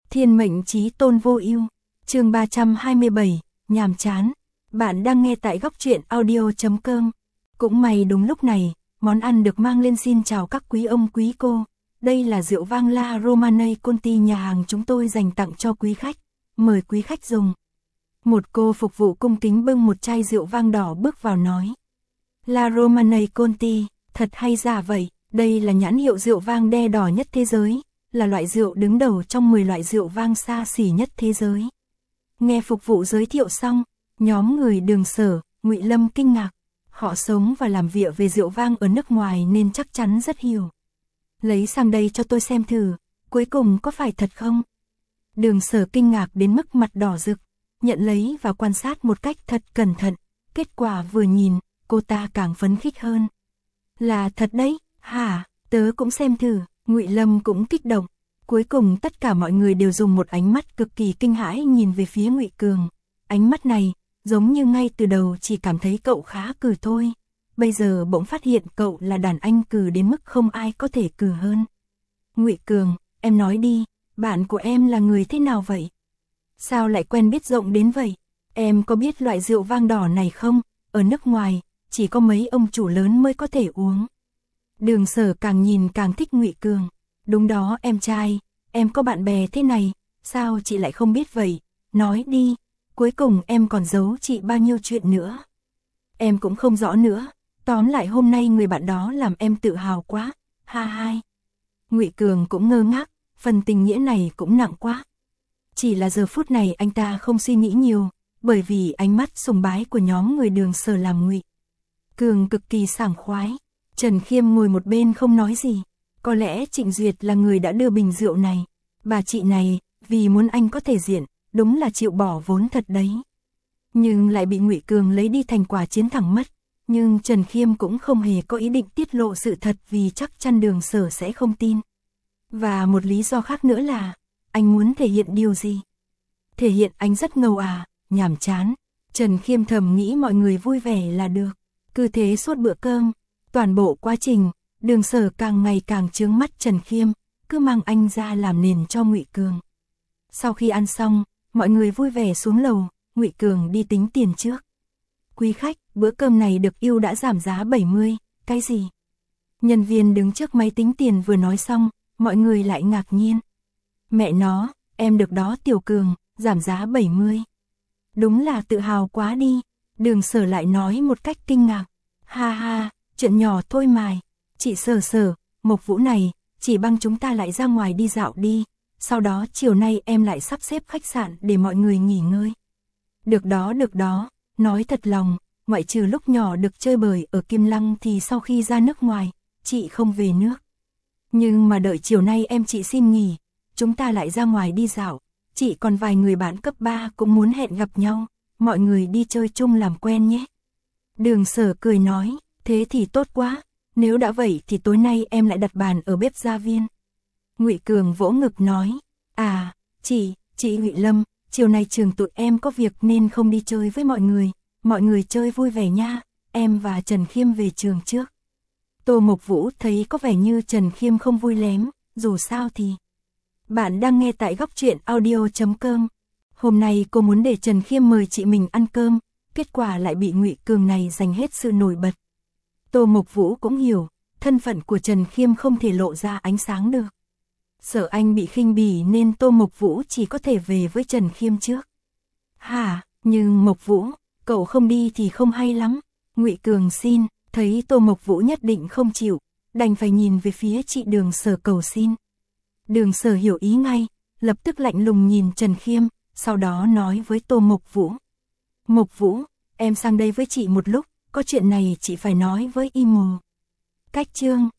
Thiên mệnh chí tôn vô ưu. Chương 327, nhàm chán. Bạn đang nghe tại góc truyện audio.com. Cũng may đúng lúc này, món ăn được mang lên. Xin chào các quý ông quý cô. Đây là rượu vang La Romanée Conti nhà hàng chúng tôi dành tặng cho quý khách. Mời quý khách dùng. Một cô phục vụ cung kính bưng một chai rượu vang đỏ bước vào nói. La Romanée Conti, thật hay giả vậy, đây là nhãn hiệu rượu vang đe đỏ nhất thế giới, là loại rượu đứng đầu trong 10 loại rượu vang xa xỉ nhất thế giới. Nghe phục vụ giới thiệu xong, nhóm người Đường Sở, Ngụy Lâm kinh ngạc. Họ sống và làm việc về rượu vang ở nước ngoài nên chắc chắn rất hiểu. Lấy sang đây cho tôi xem thử, cuối cùng có phải thật không? Đường Sở kinh ngạc đến mức mặt đỏ rực, nhận lấy và quan sát một cách thật cẩn thận. Kết quả vừa nhìn, cô ta càng phấn khích hơn. Là thật đấy, hả? Tớ cũng xem thử. Ngụy Lâm cũng kích động. Cuối cùng tất cả mọi người đều dùng một ánh mắt cực kỳ kinh hãi nhìn về phía Ngụy Cường. Ánh mắt này, giống như ngay từ đầu chỉ cảm thấy cậu khá cừ thôi. Bây giờ bỗng phát hiện cậu là đàn anh cừ đến mức không ai có thể cừ hơn. Ngụy Cường, em nói đi, bạn của em là người thế nào vậy? Sao lại quen biết rộng đến vậy? Em có biết loại rượu vang đỏ này không? Ở nước ngoài, chỉ có mấy ông chủ lớn mới có thể uống. Đường Sở càng nhìn càng thích Ngụy Cường. Đúng đó em trai, em có bạn bè thế này, sao chị lại không biết vậy? Nói đi, cuối cùng em còn giấu chị bao nhiêu chuyện nữa? Em cũng không rõ nữa, tóm lại hôm nay người bạn đó làm em tự hào quá, ha hai. Ngụy Cường cũng ngơ ngác, phần tình nghĩa này cũng nặng quá. Chỉ là giờ phút này anh ta không suy nghĩ nhiều, bởi vì ánh mắt sùng bái của nhóm người Đường Sở làm Ngụy Cường cực kỳ sảng khoái. Trần Khiêm ngồi một bên không nói gì. Có lẽ Trịnh Duyệt là người đã đưa bình rượu này. Bà chị này, vì muốn anh có thể diện, đúng là chịu bỏ vốn thật đấy. Nhưng lại bị Ngụy Cường lấy đi thành quả chiến thắng mất. Nhưng Trần Khiêm cũng không hề có ý định tiết lộ sự thật vì chắc chắn Đường Sở sẽ không tin. Và một lý do khác nữa là, anh muốn thể hiện điều gì? Thể hiện anh rất ngầu à, nhàm chán. Trần Khiêm thầm nghĩ mọi người vui vẻ là được. Cứ thế suốt bữa cơm. Toàn bộ quá trình, Đường Sở càng ngày càng chướng mắt Trần Khiêm, cứ mang anh ra làm nền cho Ngụy Cường. Sau khi ăn xong, mọi người vui vẻ xuống lầu, Ngụy Cường đi tính tiền trước. Quý khách, bữa cơm này được ưu đã giảm giá 70, cái gì? Nhân viên đứng trước máy tính tiền vừa nói xong, mọi người lại ngạc nhiên. Mẹ nó, em được đó Tiểu Cường, giảm giá 70. Đúng là tự hào quá đi, Đường Sở lại nói một cách kinh ngạc. Ha ha. Chuyện nhỏ thôi mài, chị Sở, Mộc Vũ này, chỉ bằng chúng ta lại ra ngoài đi dạo đi, sau đó chiều nay em lại sắp xếp khách sạn để mọi người nghỉ ngơi. Được đó, nói thật lòng, ngoại trừ lúc nhỏ được chơi bời ở Kim Lăng thì sau khi ra nước ngoài, chị không về nước. Nhưng mà đợi chiều nay em chị xin nghỉ, chúng ta lại ra ngoài đi dạo, chị còn vài người bạn cấp 3 cũng muốn hẹn gặp nhau, mọi người đi chơi chung làm quen nhé. Đường Sở cười nói. Thế thì tốt quá, nếu đã vậy thì tối nay em lại đặt bàn ở bếp gia viên. Ngụy Cường vỗ ngực nói, à, chị Ngụy Lâm, chiều nay trường tụi em có việc nên không đi chơi với mọi người chơi vui vẻ nha, em và Trần Khiêm về trường trước. Tô Mộc Vũ thấy có vẻ như Trần Khiêm không vui lắm, dù sao thì. Bạn đang nghe tại góc truyện audio.com. Hôm nay cô muốn để Trần Khiêm mời chị mình ăn cơm, kết quả lại bị Ngụy Cường này giành hết sự nổi bật. Tô Mộc Vũ cũng hiểu, thân phận của Trần Khiêm không thể lộ ra ánh sáng được. Sợ anh bị khinh bỉ nên Tô Mộc Vũ chỉ có thể về với Trần Khiêm trước. Hả, nhưng Mộc Vũ, cậu không đi thì không hay lắm. Ngụy Cường xin, thấy Tô Mộc Vũ nhất định không chịu, đành phải nhìn về phía chị Đường Sở cầu xin. Đường Sở hiểu ý ngay, lập tức lạnh lùng nhìn Trần Khiêm, sau đó nói với Tô Mộc Vũ. Mộc Vũ, em sang đây với chị một lúc. Có chuyện này chị phải nói với Y Mồ. Cách chương